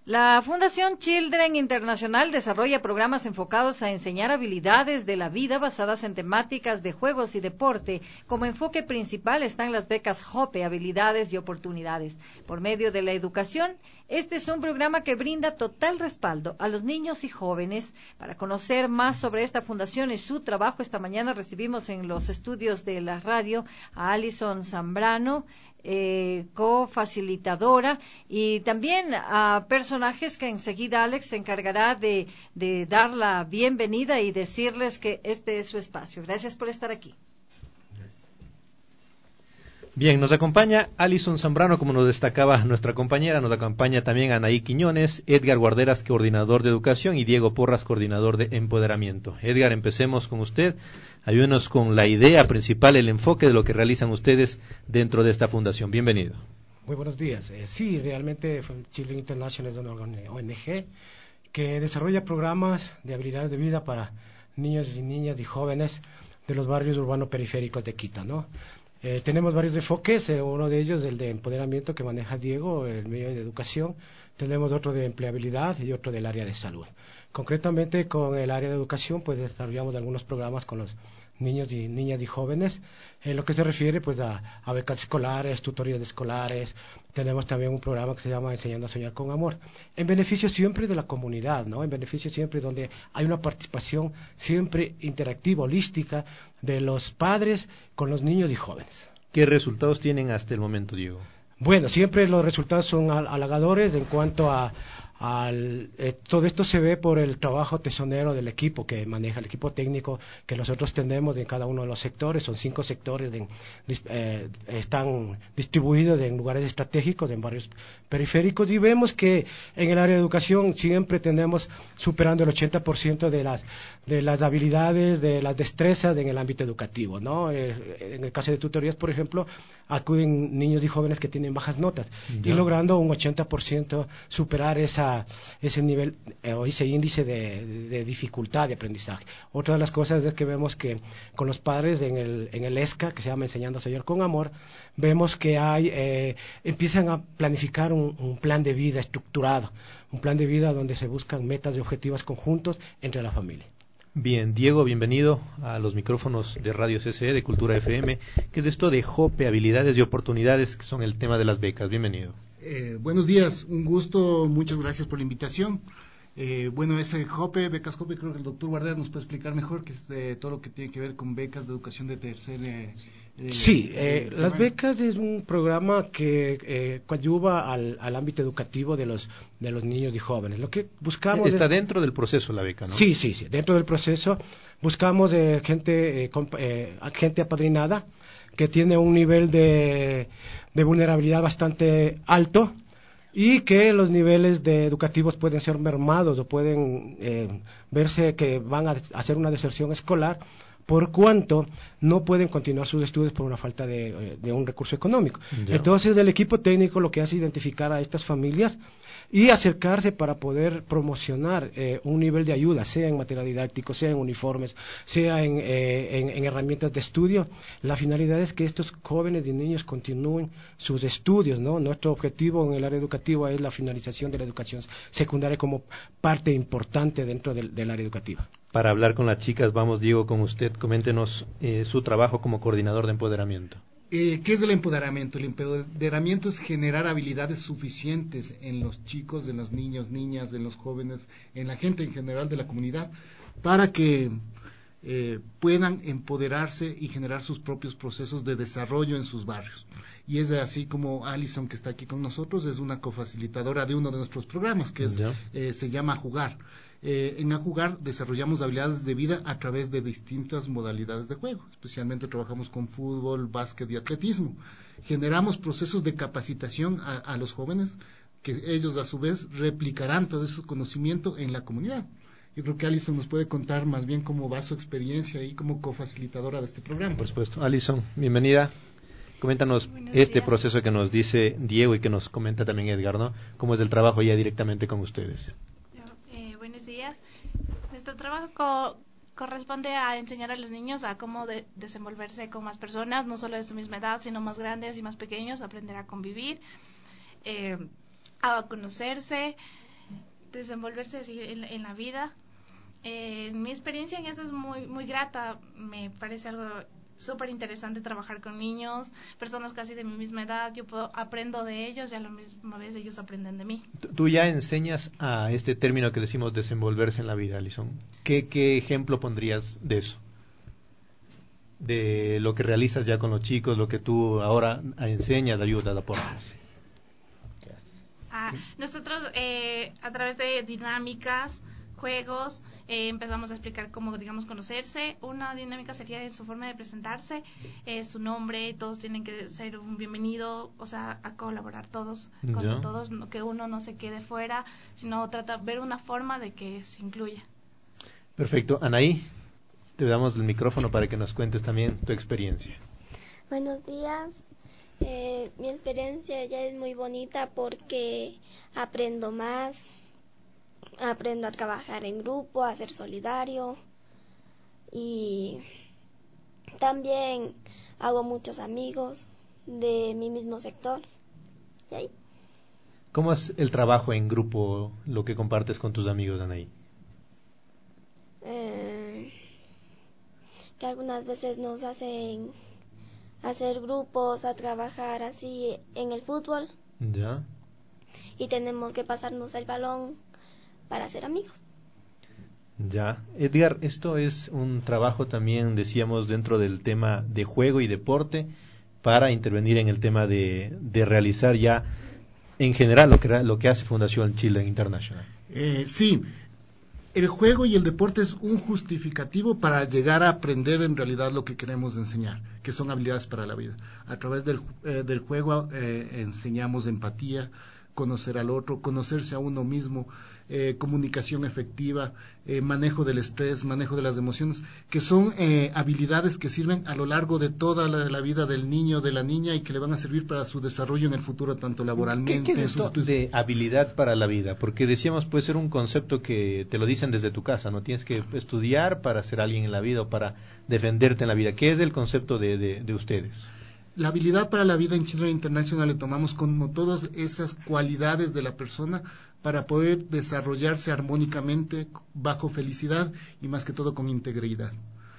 La Fundación Children Internacional desarrolla programas enfocados a enseñar habilidades de la vida basadas en temáticas de juegos y deporte. Como enfoque principal están las becas JOPE, habilidades y oportunidades. Por medio de la educación, este es un programa que brinda total respaldo a los niños y jóvenes. Para conocer más sobre esta fundación y su trabajo, esta mañana recibimos en los estudios de la radio a Alison Zambrano, cofacilitadora, y también a personajes que enseguida Alex se encargará de dar la bienvenida y decirles que este es su espacio. Gracias por estar aquí. Bien, nos acompaña Alison Zambrano, como nos destacaba nuestra compañera, nos acompaña también Anaí Quiñones, Edgar Guarderas, coordinador de educación, y Diego Porras, coordinador de empoderamiento. Edgar, empecemos con usted. Ayúdenos con la idea principal, el enfoque de lo que realizan ustedes dentro de esta fundación. Bienvenido. Muy buenos días. Sí, realmente Children International es una ONG que desarrolla programas de habilidades de vida para niños y niñas y jóvenes de los barrios urbanos periféricos de Quito, ¿no? Tenemos varios enfoques, uno de ellos el de empoderamiento que maneja Diego, el medio de educación, tenemos otro de empleabilidad y otro del área de salud. Concretamente con el área de educación pues desarrollamos algunos programas con los niños y niñas y jóvenes, en lo que se refiere pues a becas escolares, tutorías escolares. Tenemos también un programa que se llama Enseñando a Soñar con Amor, en beneficio siempre de la comunidad, ¿no? En beneficio siempre donde hay una participación siempre interactiva, holística, de los padres con los niños y jóvenes. ¿Qué resultados tienen hasta el momento, Diego? Bueno, siempre los resultados son halagadores en cuanto a todo esto se ve por el trabajo tesonero del equipo que maneja, el equipo técnico que nosotros tenemos en cada uno de los sectores. Son 5 sectores, están distribuidos en lugares estratégicos, en barrios periféricos, y vemos que en el área de educación siempre tenemos superando el 80% de las habilidades, de las destrezas en el ámbito educativo, ¿no? En el caso de tutorías, por ejemplo, acuden niños y jóvenes que tienen bajas notas y logrando un 80% superar ese nivel o ese índice de dificultad de aprendizaje. Otra de las cosas es que vemos que con los padres en el ESCA, que se llama Enseñando a Soñar con Amor, vemos que empiezan a planificar un plan de vida estructurado, un plan de vida donde se buscan metas y objetivos conjuntos entre la familia. Bien, Diego, bienvenido a los micrófonos de Radio CCE, de Cultura FM. ¿Qué es esto de JOPE, habilidades y oportunidades, que son el tema de las becas? Bienvenido. Buenos días, un gusto, muchas gracias por la invitación. Bueno, ese JOPE, becas JOPE, creo que el doctor Guarderas nos puede explicar mejor, que es todo lo que tiene que ver con becas de educación de tercer. Sí, las becas es un programa que coadyuva al ámbito educativo de los niños y jóvenes. Lo que buscamos está dentro del proceso la beca, ¿no? Sí, dentro del proceso buscamos gente apadrinada que tiene un nivel de vulnerabilidad bastante alto y que los niveles educativos pueden ser mermados o pueden verse que van a hacer una deserción escolar por cuanto no pueden continuar sus estudios por una falta de un recurso económico. Ya. Entonces el equipo técnico lo que hace es identificar a estas familias y acercarse para poder promocionar un nivel de ayuda, sea en material didáctico, sea en uniformes, sea en herramientas de estudio. La finalidad es que estos jóvenes y niños continúen sus estudios, ¿no? Nuestro objetivo en el área educativa es la finalización de la educación secundaria como parte importante dentro del área educativa. Para hablar con las chicas, vamos, Diego, con usted. Coméntenos su trabajo como coordinador de empoderamiento. ¿Qué es el empoderamiento? El empoderamiento es generar habilidades suficientes en los chicos, en los niños, niñas, en los jóvenes, en la gente en general de la comunidad, para que puedan empoderarse y generar sus propios procesos de desarrollo en sus barrios. Y es así como Alison, que está aquí con nosotros, es una cofacilitadora de uno de nuestros programas, que se llama Jugar. En Jugar desarrollamos habilidades de vida a través de distintas modalidades de juego, especialmente trabajamos con fútbol, básquet y atletismo. Generamos procesos de capacitación a los jóvenes, que ellos a su vez replicarán todo ese conocimiento en la comunidad. Yo creo que Alison nos puede contar más bien cómo va su experiencia ahí como cofacilitadora de este programa. Por supuesto. Alison, bienvenida. Coméntanos proceso que nos dice Diego y que nos comenta también Edgar, ¿no? ¿Cómo es el trabajo ya directamente con ustedes? Buenos días. Nuestro trabajo corresponde a enseñar a los niños a cómo desenvolverse con más personas, no solo de su misma edad, sino más grandes y más pequeños, aprender a convivir, a conocerse, desenvolverse así en la vida. Mi experiencia en eso es muy, muy grata. Me parece algo súper interesante trabajar con niños, personas casi de mi misma edad. Yo aprendo de ellos y a la misma vez ellos aprenden de mí. Tú ya enseñas a este término que decimos desenvolverse en la vida, Alison. ¿Qué ejemplo pondrías de eso? De lo que realizas ya con los chicos, lo que tú ahora enseñas, ayudas, aportas. Nosotros a través de dinámicas, juegos, empezamos a explicar cómo, digamos, conocerse. Una dinámica sería en su forma de presentarse, su nombre, todos tienen que ser un bienvenido, o sea, a colaborar todos con todos, que uno no se quede fuera, sino ver una forma de que se incluya. Perfecto. Anaí, te damos el micrófono para que nos cuentes también tu experiencia. Buenos días. Mi experiencia ya es muy bonita porque aprendo más, aprendo a trabajar en grupo, a ser solidario y también hago muchos amigos de mi mismo sector. ¿Y ahí? ¿Cómo es el trabajo en grupo, lo que compartes con tus amigos, Anaí? Que algunas veces nos hacen hacer grupos, a trabajar así en el fútbol. Ya. Y tenemos que pasarnos el balón para ser amigos. Ya. Edgar, esto es un trabajo también, decíamos, dentro del tema de juego y deporte, para intervenir en el tema de realizar ya, en general, lo que hace Fundación Children International. Sí. El juego y el deporte es un justificativo para llegar a aprender en realidad lo que queremos enseñar, que son habilidades para la vida. A través del juego enseñamos empatía, conocer al otro, conocerse a uno mismo, comunicación efectiva, manejo del estrés, manejo de las emociones, que son habilidades que sirven a lo largo de toda la vida del niño, de la niña, y que le van a servir para su desarrollo en el futuro, tanto laboralmente. ¿Qué es esto de habilidad para la vida? Porque decíamos, puede ser un concepto que te lo dicen desde tu casa, no tienes que estudiar para ser alguien en la vida o para defenderte en la vida. ¿Qué es el concepto de ustedes? La habilidad para la vida en Children International le tomamos como todas esas cualidades de la persona para poder desarrollarse armónicamente, bajo felicidad y más que todo con integridad.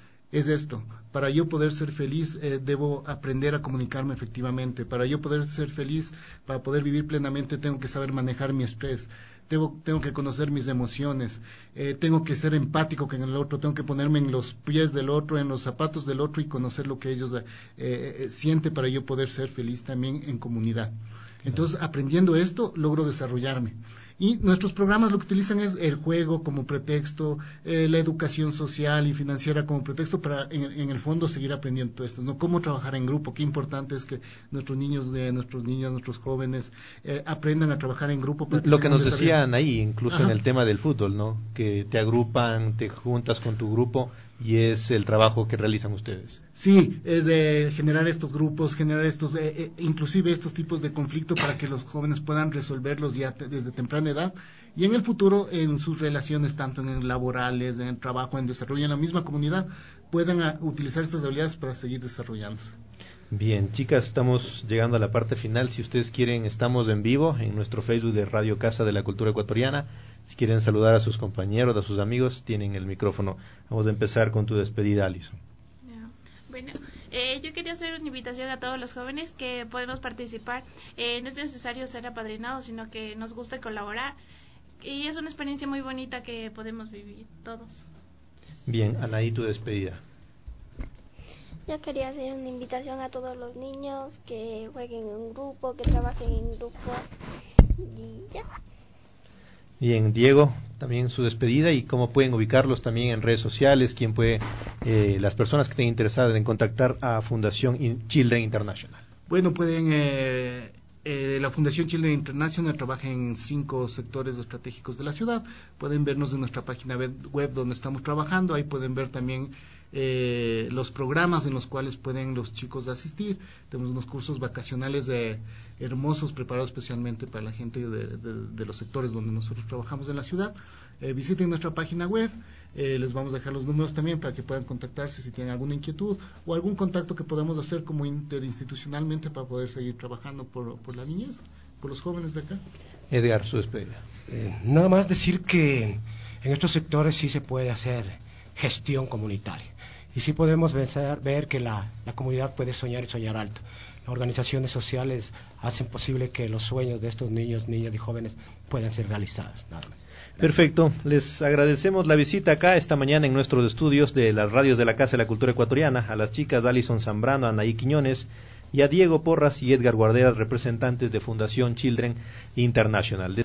Es esto, para yo poder ser feliz debo aprender a comunicarme efectivamente, para yo poder ser feliz, para poder vivir plenamente tengo que saber manejar mi estrés, tengo que conocer mis emociones, tengo que ser empático con el otro, tengo que ponerme en los pies del otro, en los zapatos del otro y conocer lo que ellos sienten para yo poder ser feliz también en comunidad. Entonces, aprendiendo esto, logro desarrollarme. Y nuestros programas lo que utilizan es el juego como pretexto, la educación social y financiera como pretexto para, en el fondo, seguir aprendiendo todo esto, ¿no? Cómo trabajar en grupo, qué importante es que nuestros niños, nuestros jóvenes aprendan a trabajar en grupo. Lo que nos decían ahí, incluso Ajá. en el tema del fútbol, ¿no? Que te agrupan, te juntas con tu grupo y es el trabajo que realizan ustedes. Sí, es de generar estos grupos, generar inclusive estos tipos de conflicto para que los jóvenes puedan resolverlos ya desde temprana edad y en el futuro en sus relaciones, tanto en laborales, en el trabajo, en desarrollo en la misma comunidad, puedan utilizar estas habilidades para seguir desarrollándose. Bien, chicas, estamos llegando a la parte final. Si ustedes quieren, estamos en vivo en nuestro Facebook de Radio Casa de la Cultura Ecuatoriana. Si quieren saludar a sus compañeros, a sus amigos, tienen el micrófono. Vamos a empezar con tu despedida, Alison. Bueno, yo quería hacer una invitación a todos los jóvenes que podemos participar. No es necesario ser apadrinados, sino que nos gusta colaborar. Y es una experiencia muy bonita que podemos vivir todos. Bien, Anaí, tu despedida. Yo quería hacer una invitación a todos los niños que jueguen en grupo, que trabajen en grupo y ya. Bien, Diego, también su despedida y cómo pueden ubicarlos también en redes sociales, quién puede, las personas que estén interesadas en contactar a Fundación Children International. Bueno, pueden, la Fundación Children International trabaja en 5 sectores estratégicos de la ciudad. Pueden vernos en nuestra página web donde estamos trabajando, ahí pueden ver también los programas en los cuales pueden los chicos asistir. Tenemos unos cursos vacacionales hermosos preparados especialmente para la gente de los sectores donde nosotros trabajamos en la ciudad. Visiten nuestra página web, les vamos a dejar los números también para que puedan contactarse si tienen alguna inquietud o algún contacto que podamos hacer como interinstitucionalmente para poder seguir trabajando por la niñez, por los jóvenes de acá. Edgar, su despedida. Nada más decir que en estos sectores sí se puede hacer gestión comunitaria y sí podemos ver que la comunidad puede soñar y soñar alto. Las organizaciones sociales hacen posible que los sueños de estos niños, niñas y jóvenes puedan ser realizados. Nada más. Perfecto, les agradecemos la visita acá esta mañana en nuestros estudios de las radios de la Casa de la Cultura Ecuatoriana, a las chicas Alison Zambrano, Anaí Quiñones y a Diego Porras y Edgar Guarderas, representantes de Fundación Children International.